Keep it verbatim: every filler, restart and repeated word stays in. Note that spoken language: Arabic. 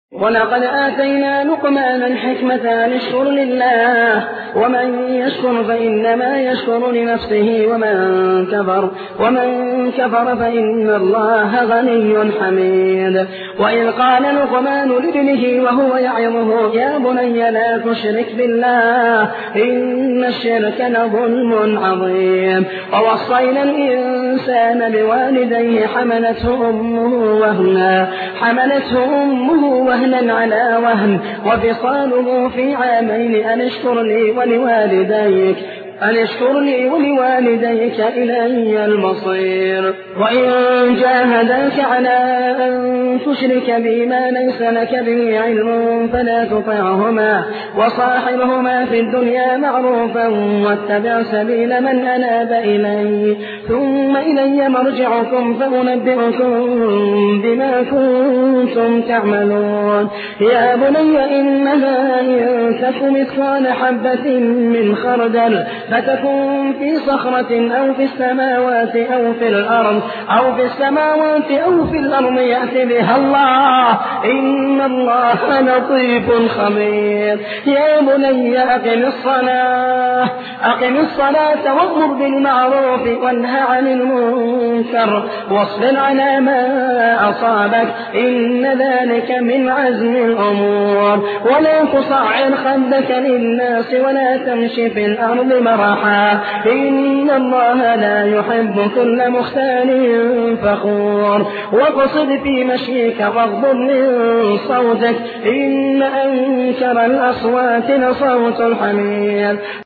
ولقد آتينا لقمان الحكمة أن اشكر لله ومن يشكر فإنما يشكر لنفسه ومن كفر ومن كفر فإن الله غني حميد. وإذ قال لقمان لابنه وهو يعظه يا بني لا تشرك بالله إن الشرك لظلم عظيم. ووصينا الإنسان بوالديه حملته أمه وهنا حملته أمه وهنا على وهن وفصاله في عامين أن اشكر لي ولوالديك أن اشكر لي ولوالديك إلي المصير. وإن جاهداك على أن تشرك بي ما ليس لك به علم فلا تطعهما وصاحبهما في الدنيا معروفا واتبع سبيل من أناب إلي ثم إلي مرجعكم فأنبئكم بما كنتم تعملون. يا بني إنها إن تك مثقال حبة من خردل فتكن في صخرة أو في السماوات أو في الأرض أو في السماوات أو في الأرض يأتي بها الله إن الله لطيف خبير. يا بني أقم الصلاة أقم الصلاة وأمر بالمعروف وانه عن المنكر واصبر على ما أصابك إن ذلك من عزم الأمور. ولا تصعر خدك للناس ولا تمشي في الأرض مرحا إن الله لا يحب كل مختال فخور. واقصد في مشيك واغضض من صوتك إن أنكر الأصوات لصوت الحمير.